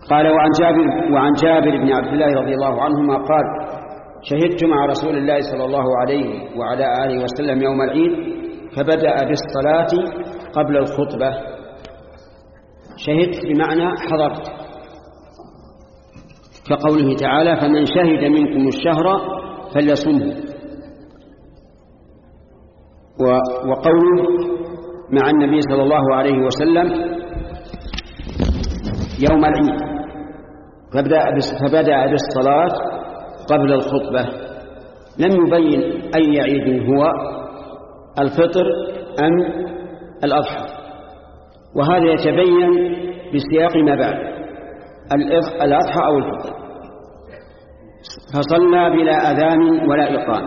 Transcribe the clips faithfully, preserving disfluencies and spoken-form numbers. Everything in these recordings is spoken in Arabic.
قال وعن جابر, وعن جابر بن عبد الله رضي الله عنهما قال شهدت مع رسول الله صلى الله عليه وعلى آله وسلم يوم العيد فبدأ بالصلاة قبل الخطبة. شهدت بمعنى حضرت، كقوله تعالى فمن شهد منكم الشهر فليصمه، وقوله مع النبي صلى الله عليه وسلم يوم العيد فبدأ بالصلاة قبل الخطبة. لم يبين أي عيد هو، الفطر أم الأضحى، وهذا يتبين بسياق ما بعد الأضحى أو الفطر. فصلى بلا أذان ولا إقامة.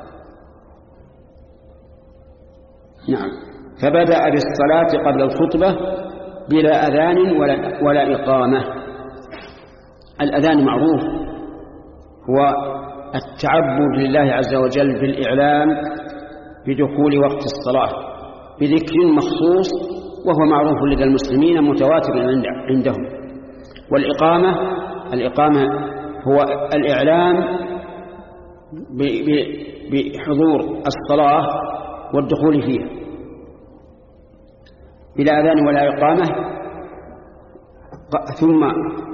نعم، فبدأ بالصلاة قبل الخطبة بلا أذان ولا, ولا إقامة. الأذان معروف هو التعبد لله عز وجل بالإعلام بدخول وقت الصلاة بذكر مخصوص، وهو معروف لدى المسلمين متواتر عندهم. والإقامة الإقامة هو الإعلام بحضور الصلاة والدخول فيها بلا أذان ولا إقامة. ثم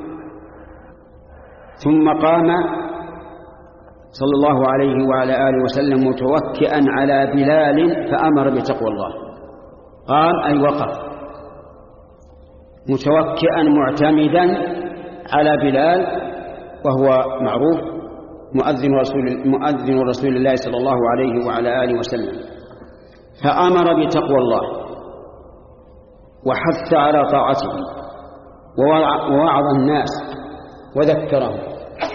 ثم قام صلى الله عليه وعلى آله وسلم متوكئا على بلال فأمر بتقوى الله. قام أي وقف متوكئا معتمدا على بلال، وهو معروف مؤذن رسول, مؤذن رسول الله صلى الله عليه وعلى آله وسلم. فأمر بتقوى الله وحث على طاعته ووعظ الناس وذكرهم.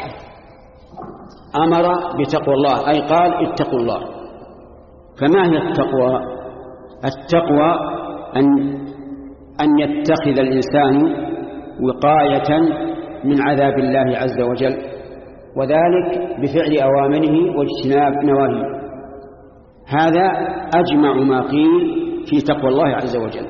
أمر بتقوى الله أي قال اتقوا الله. فما هي التقوى؟ التقوى أن, أن يتخذ الإنسان وقاية من عذاب الله عز وجل، وذلك بفعل أوامره واجتناب نواهيه. هذا أجمع ما قيل في تقوى الله عز وجل.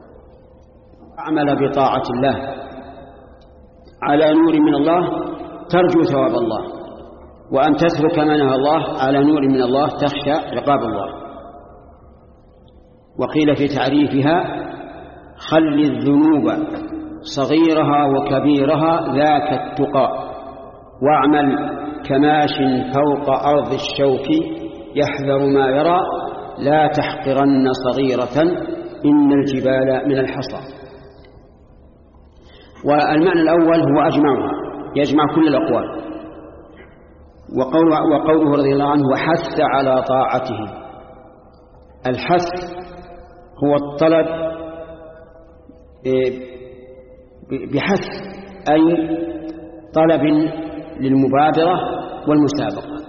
عمل بطاعة الله على نور من الله ترجو ثواب الله، وأن تترك ما نهى الله على نور من الله تخشى عقاب الله. وقيل في تعريفها خل الذنوب صغيرها وكبيرها ذاك التقى، واعمل كماش فوق أرض الشوك يحذر ما يرى لا تحقرن صغيرة إن الجبال من الحصى. والمعنى الأول هو أجمعها، يجمع كل الأقوال. وقوله, وقوله رضي الله عنه وحث على طاعته. الحث هو الطلب بحث أي طلب للمبادرة والمسابقة.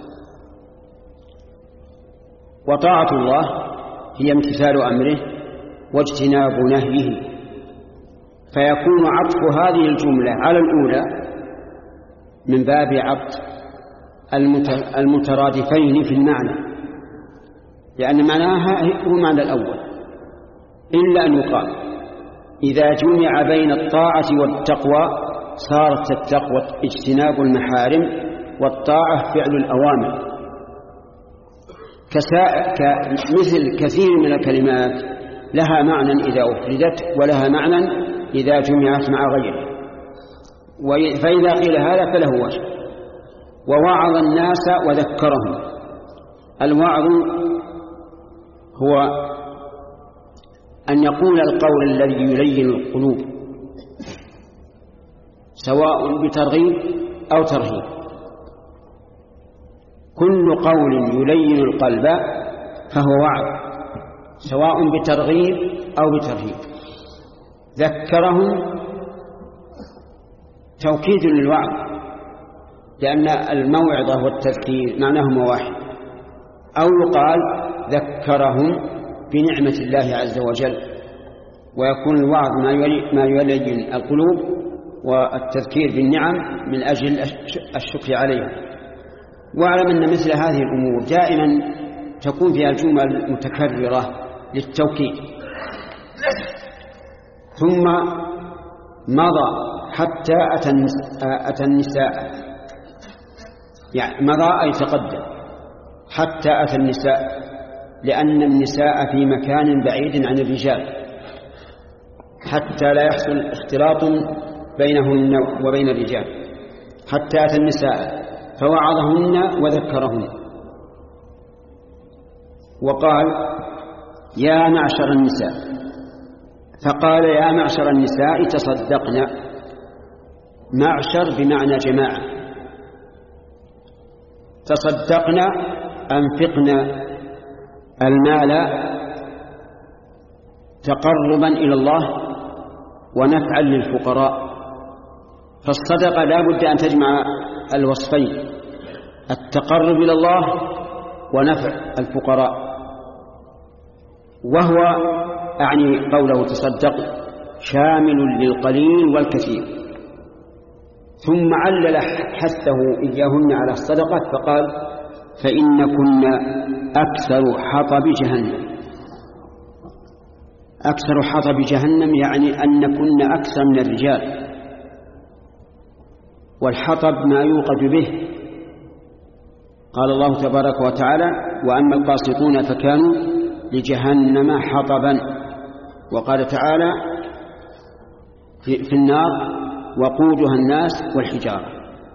وطاعة الله هي امتثال أمره واجتناب نهيه، فيكون عطف هذه الجملة على الأولى من باب عطف المترادفين في المعنى، لأن معناها هو معنى الأول، إلا أن يقال إذا جمع بين الطاعة والتقوى صارت التقوى اجتناب المحارم والطاعة فعل الأوامر. كمثل كثير من الكلمات لها معنى إذا أفردت ولها معنى إذا جمعت مع غيره، فإذا قيل هذا فله وجه. ووعظ الناس وذكرهم. الوعظ هو أن يقول القول الذي يلين القلوب سواء بترغيب أو ترهيب. كل قول يلين القلب فهو وعظ سواء بترغيب أو بترهيب. ذكرهم توكيد للوعظ، لأن الموعظة والتذكير معناهما واحد. أو يقال ذكرهم بنعمة الله عز وجل، ويكون الوعظ ما يلين القلوب والتذكير بالنعم من أجل الشكر عليها. واعلم أن مثل هذه الأمور دائما تكون فيها الجمل متكررة للتوكيد. ثم مضى حتى أتى النساء، يعني مضى أي تقدم حتى أتى النساء، لأن النساء في مكان بعيد عن الرجال حتى لا يحصل اختلاط بينهن وبين الرجال. حتى أتى النساء فوعظهن وذكرهن وقال يا معشر النساء، فقال يا معشر النساء تصدقنا. معشر بمعنى جماعة. تصدقنا أنفقنا المال تقربا إلى الله ونفعا للفقراء. فالصدقة لا بد أن تجمع الوصفين، التقرب إلى الله ونفع الفقراء. وهو أعني قوله تصدق شامل للقليل والكثير. ثم علل حثه إياهن على الصدقة فقال فإنكن أكثر حطب جهنم. أكثر حطب جهنم يعني أنكن أكثر من الرجال، والحطب ما يوقد به. قال الله تبارك وتعالى وأما القاسطون فكانوا لجهنم حطبا. وقال تعالى في النار وقودها الناس والحجارة.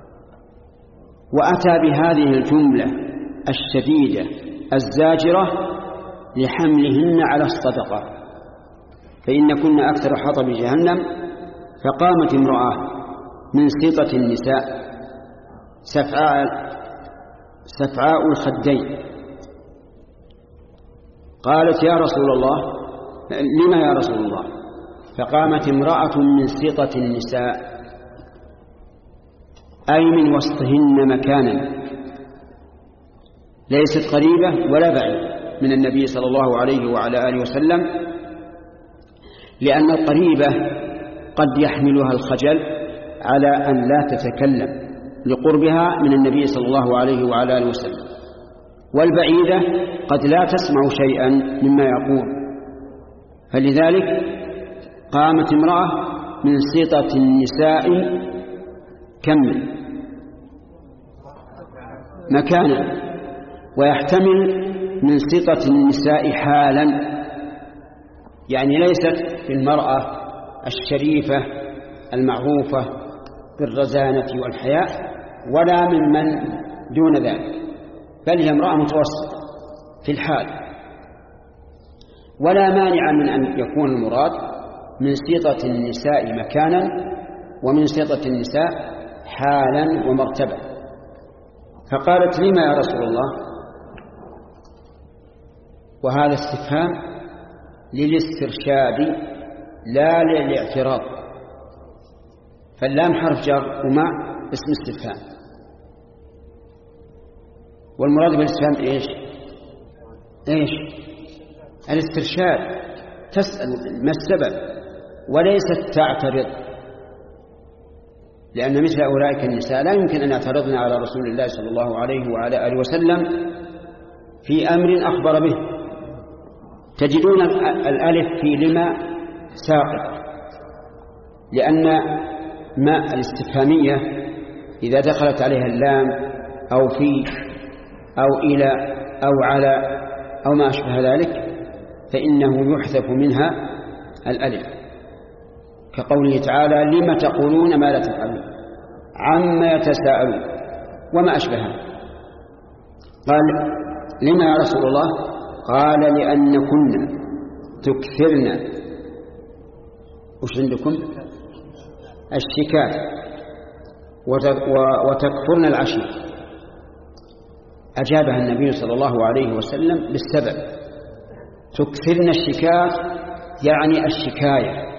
وأتى بهذه الجملة الشديدة الزاجرة لحملهن على الصدقة، فإن كنا أكثر حطب جهنم. فقامت امرأة من سطة النساء سفعاء, سفعاء الخدين قالت يا رسول الله لما يا رسول الله؟ فقامت امرأة من سطة النساء أي من وسطهن مكانا، ليست قريبة ولا بعيدة من النبي صلى الله عليه وعلى آله وسلم، لأن القريبة قد يحملها الخجل على أن لا تتكلم لقربها من النبي صلى الله عليه وعلى آله وسلم، والبعيدة قد لا تسمع شيئا مما يقول. فلذلك قامت امرأة من سطة النساء كم مكانا، ويحتمل من سطة النساء حالا، يعني ليست في المرأة الشريفة المعروفة بالرزانة والحياء ولا ممن دون ذلك، بل هي امرأة متوسطة في الحال. ولا مانع من أن يكون المراد من سطة النساء مكانا ومن سطة النساء حالا ومرتبة. فقالت لما يا رسول الله؟ وهذا استفهام للاسترشاد لا للاعتراض، فاللام حرف جر ومع اسم استفهام، والمراد بالاستفهام ايش ايش الاسترشاد، تسأل ما السبب وليست تعترض، لأن مثل أولئك النساء لا يمكن أن يعترضن على رسول الله صلى الله عليه وعلى آله وسلم في أمر أخبر به. تجدون الألف في لما ساقط، لأن ما الاستفهامية إذا دخلت عليها اللام أو في أو إلى أو على أو ما أشبه ذلك فإنه يحذف منها الألف، كقوله تعالى لما تقولون ما لا تفعلون عما يتساءلون وما أشبهه. قال لما يا رسول الله؟ قال لأن كنا تكثرن وش عندكم الشكاية وتكفرن العشير. أجابها النبي صلى الله عليه وسلم بالسبب. تكثرن الشكاية يعني الشكاية،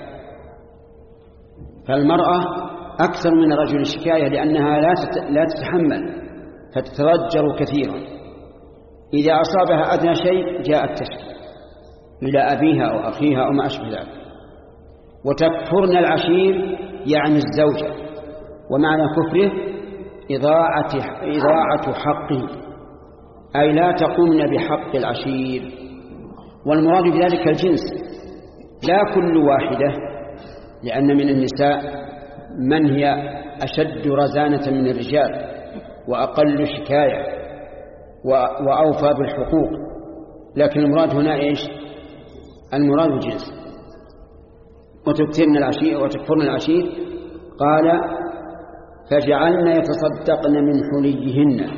فالمرأة أكثر من الرجل الشكاية لأنها لا تتحمل فتتضجر كثيرا، إذا أصابها أدنى شيء جاءت تشكي إلى أبيها أو أخيها أو ما أشبه ذلك. وتكفرن العشير يعني الزوجة، ومعنى كفره إضاعة, إضاعة حقه، أي لا تقومن بحق العشير. والمراد بذلك الجنس لا كل واحدة، لأن من النساء من هي أشد رزانة من الرجال وأقل شكاية وأوفى بالحقوق، لكن المراد هنا إيش؟ المراد الجنس. وتكثرن العشير وتكفرن العشير. قال فجعلن يتصدقن من حليهن.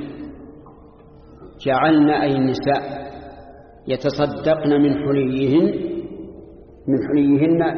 جعلن أي النساء يتصدقن من حليهن من حليهن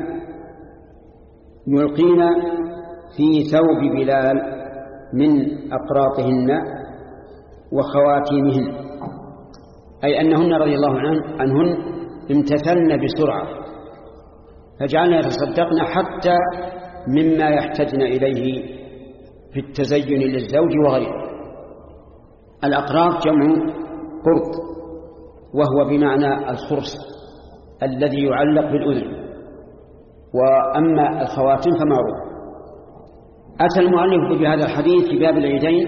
يلقين في ثوب بلال من أقراطهن وخواتيمهن، أي أنهن رضي الله عنهن امتثلن بسرعة، فجعلنا يتصدقن حتى مما يحتاجن إليه في التزين للزوج وغيره. الأقراط جمع قرط، وهو بمعنى الخرص الذي يعلق بالأذن، وأما الخواتم فمعروف. أتى المؤلف بهذا الحديث في باب العيدين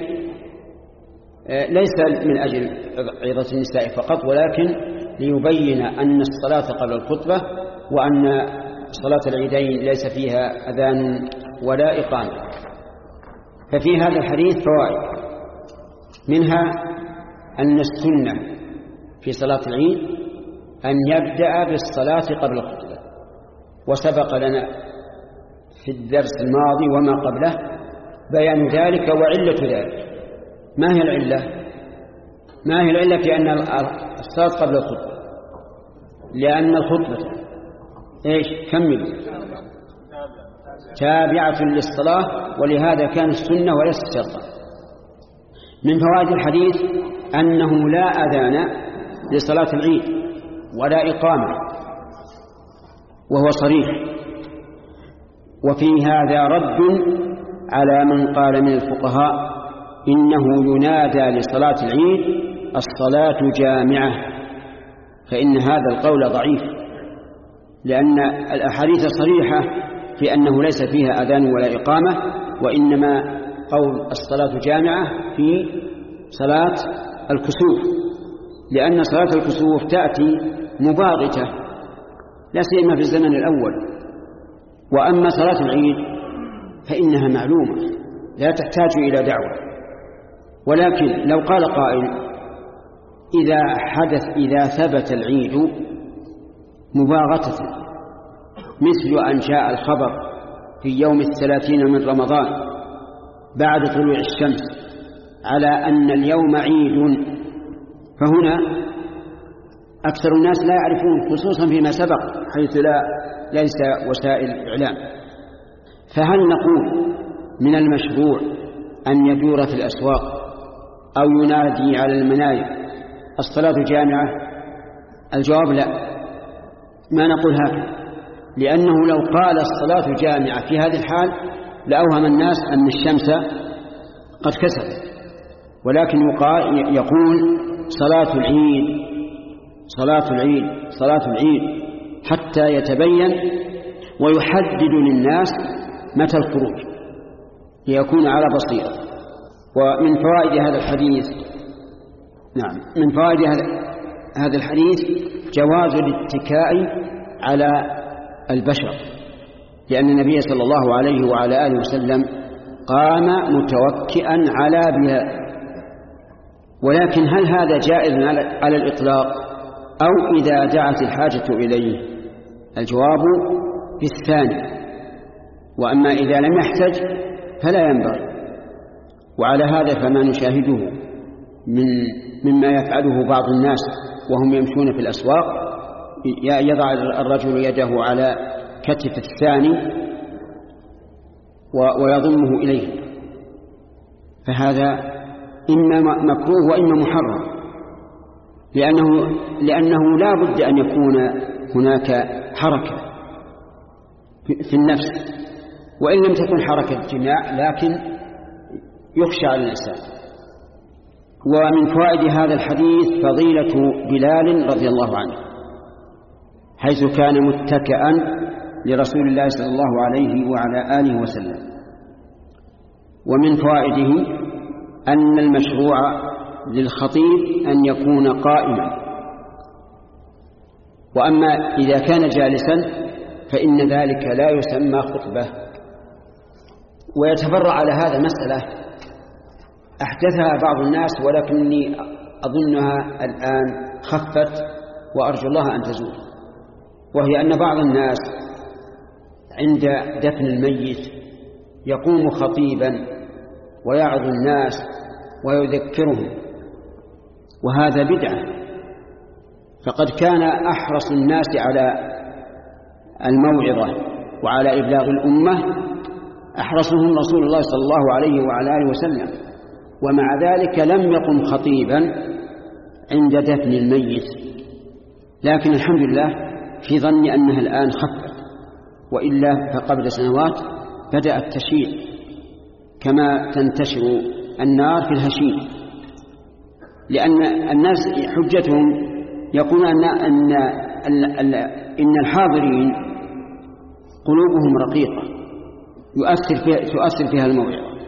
ليس من أجل عظة النساء فقط، ولكن ليبين أن الصلاة قبل الخطبة وأن صلاة العيدين ليس فيها أذان ولا إقامة. ففي هذا الحديث فوائد، منها أن السنة في صلاة العيد أن يبدأ بالصلاة قبل الخطبة، وسبق لنا في الدرس الماضي وما قبله بيان ذلك وعلة ذلك. ما هي العلة؟ ما هي العلة في أن الصلاة قبل الخطبة؟ لأن الخطبة إيش؟ كمل تابعة للصلاة، ولهذا كان السنة وليس شرطا. من فوائد الحديث أنه لا أذان لصلاة العيد ولا إقامة، وهو صريح. وفي هذا رد على من قال من الفقهاء إنه ينادى لصلاة العيد الصلاة جامعة، فإن هذا القول ضعيف، لأن الأحاديث صريحة في أنه ليس فيها أذان ولا إقامة، وإنما قول الصلاة جامعة في صلاة الكسوف، لأن صلاة الكسوف تأتي مباغتة لا سيما في الزمن الأول. وأما صلاة العيد فإنها معلومة لا تحتاج إلى دعوة. ولكن لو قال قائل إذا حدث إذا ثبت العيد مباغتة، مثل أن جاء الخبر في يوم الثلاثين من رمضان بعد طلوع الشمس على أن اليوم عيد، فهنا أكثر الناس لا يعرفون، خصوصا فيما سبق حيث لا ليس وسائل إعلام. فهل نقول من المشروع أن يدور في الأسواق أو ينادي على المنايا الصلاة جامعة؟ الجواب لا، ما نقول هكذا، لأنه لو قال الصلاة جامعة في هذه الحال لأوهم الناس أن الشمس قد كسرت، ولكن يقول صلاة العيد صلاة العيد صلاة العيد حتى يتبين ويحدد للناس متى الخروج ليكون على بصيرة. ومن فوائد هذا الحديث نعم من فوائد هذا الحديث جواز الاتكاء على البشر، لأن النبي صلى الله عليه وعلى آله وسلم قام متوكئا على بلال. ولكن هل هذا جائز على الإطلاق أو إذا دعت الحاجة إليه؟ الجواب بالثاني، وأما إذا لم يحتج فلا ينبغي. وعلى هذا فما نشاهده من مما يفعله بعض الناس وهم يمشون في الأسواق، يضع الرجل يده على كتف الثاني ويضمه إليه، فهذا إما مكروه وإما محرم، لأنه, لأنه لا بد أن يكون هناك حركة في النفس، وإن لم تكن حركة جماع لكن يخشى على الإنسان. ومن فوائد هذا الحديث فضيلة بلال رضي الله عنه، حيث كان متكئا لرسول الله صلى الله عليه وعلى آله وسلم. ومن فوائده أن المشروع للخطيب أن يكون قائما، وأما إذا كان جالسا فإن ذلك لا يسمى خطبة. ويتفرع على هذا مسألة أحدثها بعض الناس ولكني أظنها الآن خفت وأرجو الله أن تزول، وهي أن بعض الناس عند دفن الميت يقوم خطيبا ويعظ الناس ويذكرهم، وهذا بدعة. فقد كان أحرص الناس على الموعظة وعلى إبلاغ الأمة أحرصهم رسول الله صلى الله عليه وعلى آله وسلم، ومع ذلك لم يقم خطيبا عند دفن الميت. لكن الحمد لله في ظني أنها الآن خفت، وإلا فقبل سنوات بدأت تشيع كما تنتشر النار في الهشيم، لأن الناس حجتهم يقولون أن, أن, أن, إن الحاضرين قلوبهم رقيقة يؤثر فيها, تؤثر فيها الموعظة.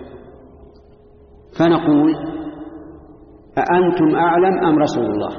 فنقول أأنتم أعلم أم رسول الله؟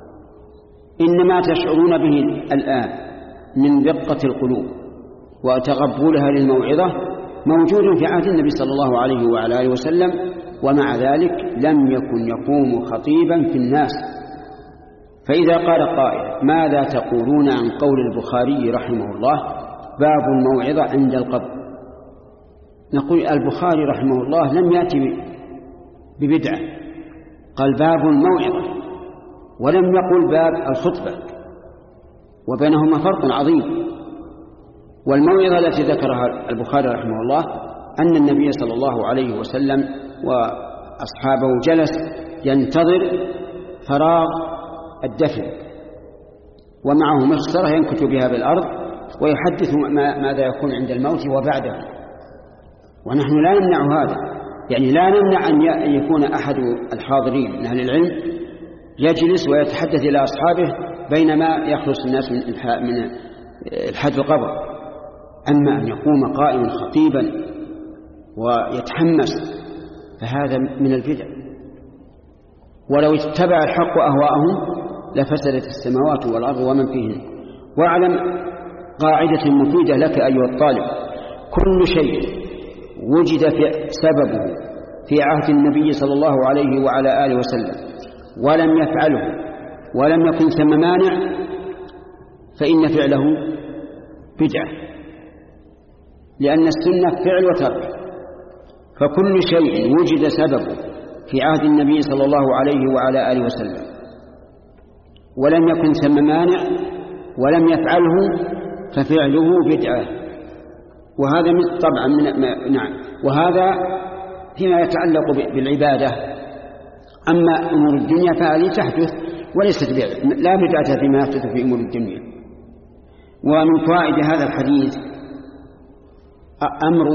إنما تشعرون به الآن من دقة القلوب وتقبلها للموعظة موجود في عهد النبي صلى الله عليه وعلى آله وسلم، ومع ذلك لم يكن يقوم خطيبا في الناس. فإذا قال قائل ماذا تقولون عن قول البخاري رحمه الله باب الموعظة عند القبر؟ نقول البخاري رحمه الله لم يأتي ببدعة، قال باب الموعظة ولم يقل باب الخطبة، وبينهما فرق عظيم. والموعظة التي ذكرها البخاري رحمه الله أن النبي صلى الله عليه وسلم وأصحابه جلس ينتظر فراغ الدفن ومعه مخصرة ينكت بها بالأرض ويحدث ماذا يكون عند الموت وبعده. ونحن لا نمنع هذا، يعني لا نمنع أن يكون أحد الحاضرين من أهل العلم يجلس ويتحدث إلى أصحابه بينما يخلص الناس من الحد القبر. أما أن يقوم قائما خطيبا ويتحمس فهذا من البدع، ولو اتبع الحق أهواءهم لفسدت السماوات والأرض ومن فيهن. واعلم قاعدة مفيدة لك أيها الطالب: كل شيء وجد في سببه في عهد النبي صلى الله عليه وعلى آله وسلم ولم يفعله ولم يكن ثم مانع فإن فعله بدعة، لأن السنة فعل وترك. فكل شيء وجد سببه في عهد النبي صلى الله عليه وعلى آله وسلم ولم يكن ثم مانع ولم يفعله ففعله بدعة. وهذا طبعا من نعم وهذا فيما يتعلق بالعبادة. أما أمور الدنيا فهذه تحدث وليست بدعة، لا بدعة فيما يحدث في أمور الدنيا. ومن فوائد هذا الحديث أمر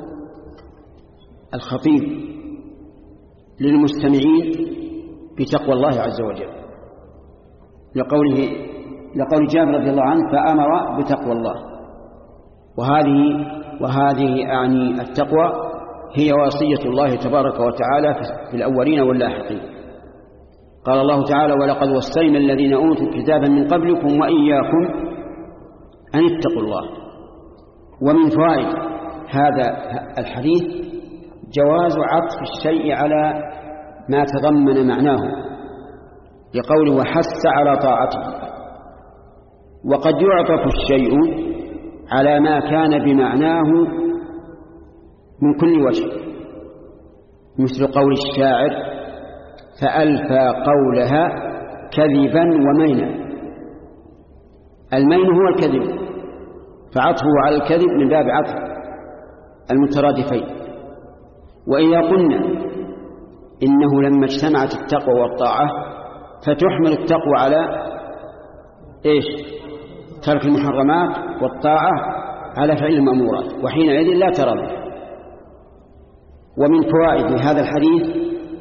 الخطيب للمستمعين بتقوى الله عز وجل، لقوله لقول جابر رضي الله عنه فأمر بتقوى الله. وهذه وهذه أعني التقوى هي وصية الله تبارك وتعالى في الأولين واللاحقين. قال الله تعالى: ولقد وصينا الذين أوتوا الكتاب من قبلكم وإياكم أن اتقوا الله. ومن فوائد هذا الحديث جواز عطف الشيء على ما تضمن معناه، لقوله وحث على طاعته. وقد يعطف الشيء على ما كان بمعناه من كل وجه، مثل قول الشاعر: فألفى قولها كذبا ومينا. المين هو الكذب، فعطفه على الكذب من باب عطف المترادفين. وإذا قلنا إنه لما اجتمعت التقوى والطاعة فتحمل التقوى على إيش؟ ترك المحرمات، والطاعة على فعل المأمورات، وحينئذ لا ترى. ومن فوائد هذا الحديث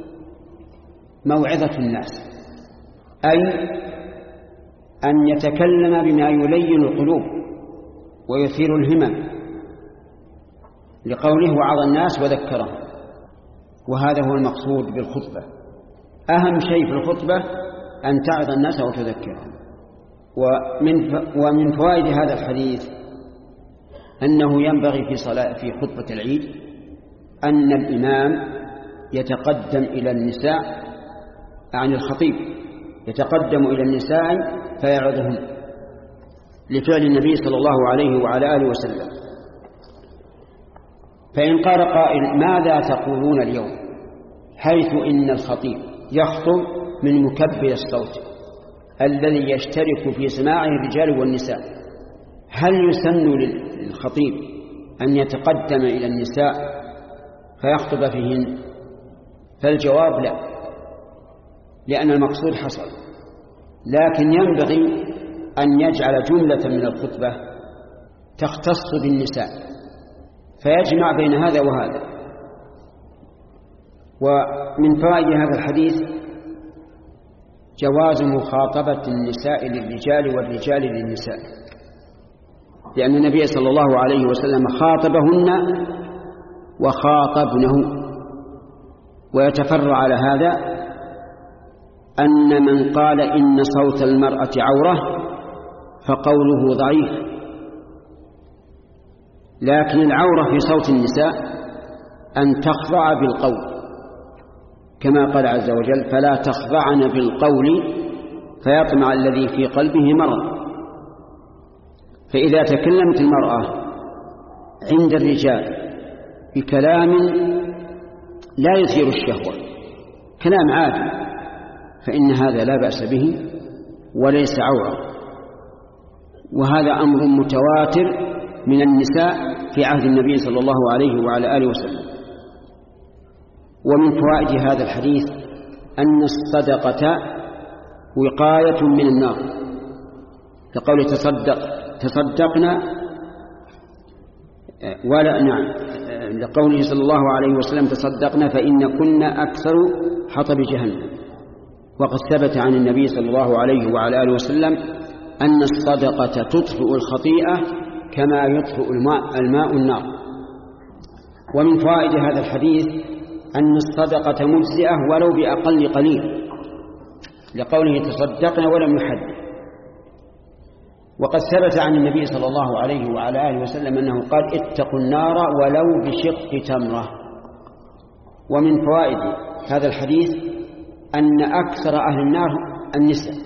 موعظة الناس، أي أن يتكلم بما يلين القلوب ويثير الهمم، لقوله وعظ الناس وذكرهم. وهذا هو المقصود بالخطبة. أهم شيء في الخطبة أن تعظ الناس وتذكرهم. ومن ومن فوائد هذا الحديث أنه ينبغي في صلاة في خطبة العيد أن الإمام يتقدم إلى النساء عن الخطيب، يتقدم إلى النساء فيعظهم لفعل النبي صلى الله عليه وعلى آله وسلم. فإن قال قائل ماذا تقولون اليوم حيث إن الخطيب يخطب من مكبر الصوت الذي يشترك في سماعه الرجال والنساء، هل يسن للخطيب أن يتقدم إلى النساء فيخطب فيهن؟ فالجواب لا، لأن المقصود حصل، لكن ينبغي أن يجعل جملة من الخطبة تختص بالنساء فيجمع بين هذا وهذا. ومن فوائد هذا الحديث جواز مخاطبة النساء للرجال والرجال للنساء، لأن النبي صلى الله عليه وسلم خاطبهن وخاطبنه. ويتفرع على هذا أن من قال إن صوت المرأة عورة فقوله ضعيف، لكن العورة في صوت النساء أن تخضع بالقول، كما قال عز وجل فلا تخضعن بالقول فيطمع الذي في قلبه مرض. فإذا تكلمت المرأة عند الرجال بكلام لا يثير الشهوة، كلام عادي، فإن هذا لا بأس به وليس عورة. وهذا أمر متواتر من النساء في عهد النبي صلى الله عليه وعلى آله وسلم. ومن فوائد هذا الحديث أن الصدقة وقاية من النار، كقول تصدق تصدقنا ولا نعم، لقوله صلى الله عليه وسلم تصدقنا فإن كنا أكثر حطب جهنم. وقد ثبت عن النبي صلى الله عليه وعلى آله وسلم أن الصدقة تطفئ الخطيئة كما يطفئ الماء, الماء النار. ومن فوائد هذا الحديث أن الصدقة مجزئة ولو بأقل قليل، لقوله تصدقنا ولم يحدد. وقد ثبت عن النبي صلى الله عليه وعلى آله وسلم أنه قال اتقوا النار ولو بشق تمرة. ومن فوائد هذا الحديث أن أكثر أهل النار النساء،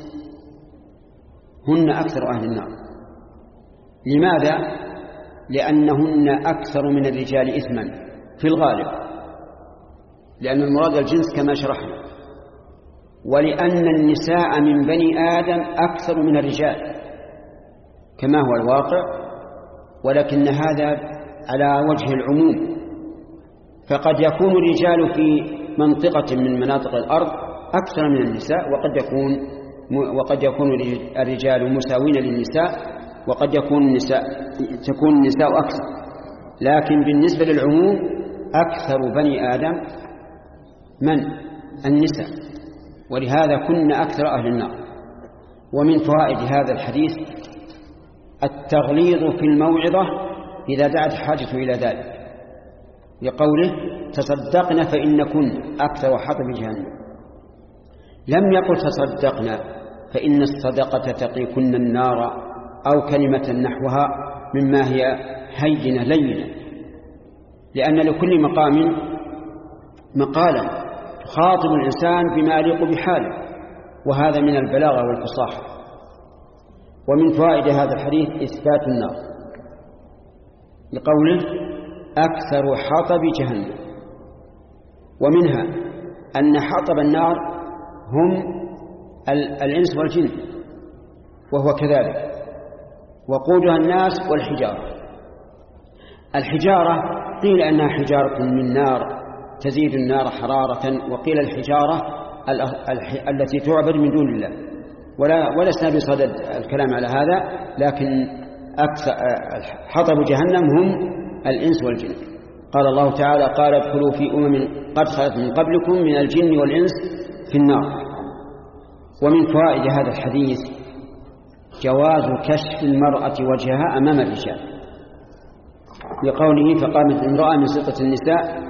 هن أكثر أهل النار. لماذا؟ لأنهن أكثر من الرجال إثما في الغالب، لأن المراد الجنس كما شرحنا، ولأن النساء من بني آدم أكثر من الرجال كما هو الواقع، ولكن هذا على وجه العموم. فقد يكون الرجال في منطقة من مناطق الأرض أكثر من النساء، وقد يكون وقد يكون الرجال مساوين للنساء، وقد يكون النساء تكون النساء أكثر، لكن بالنسبة للعموم أكثر بني آدم من النساء، ولهذا كنا أكثر أهل النار. ومن فوائد هذا الحديث التغليظ في الموعظة إذا دعت حاجة إلى ذلك، لقوله تصدقنا فإن كن أكثر حطب جهنم. لم يقل تصدقنا فإن الصدقة تقيكن النار أو كلمة نحوها مما هي هينة لينة، لأن لكل مقام مقالا تخاطب الإنسان بما يليق بحاله، وهذا من البلاغة والفصاحة. ومن فوائد هذا الحديث إثبات النار، لقوله أكثر حطب جهنم. ومنها أن حطب النار هم الإنس والجن، وهو كذلك، وقودها الناس والحجارة. الحجارة قيل أنها حجارة من نار تزيد النار حرارة، وقيل الحجارة التي تعبد من دون الله، ولا ولسنا بصدد الكلام على هذا، لكن أكثر حطب جهنم هم الإنس والجن. قال الله تعالى قال ادخلوا في أمم قد خلت من قبلكم من الجن والإنس في النار. ومن فوائد هذا الحديث جواز كشف المرأة وجهها أمام الرجال، لقوله فقامت امرأة من سقة النساء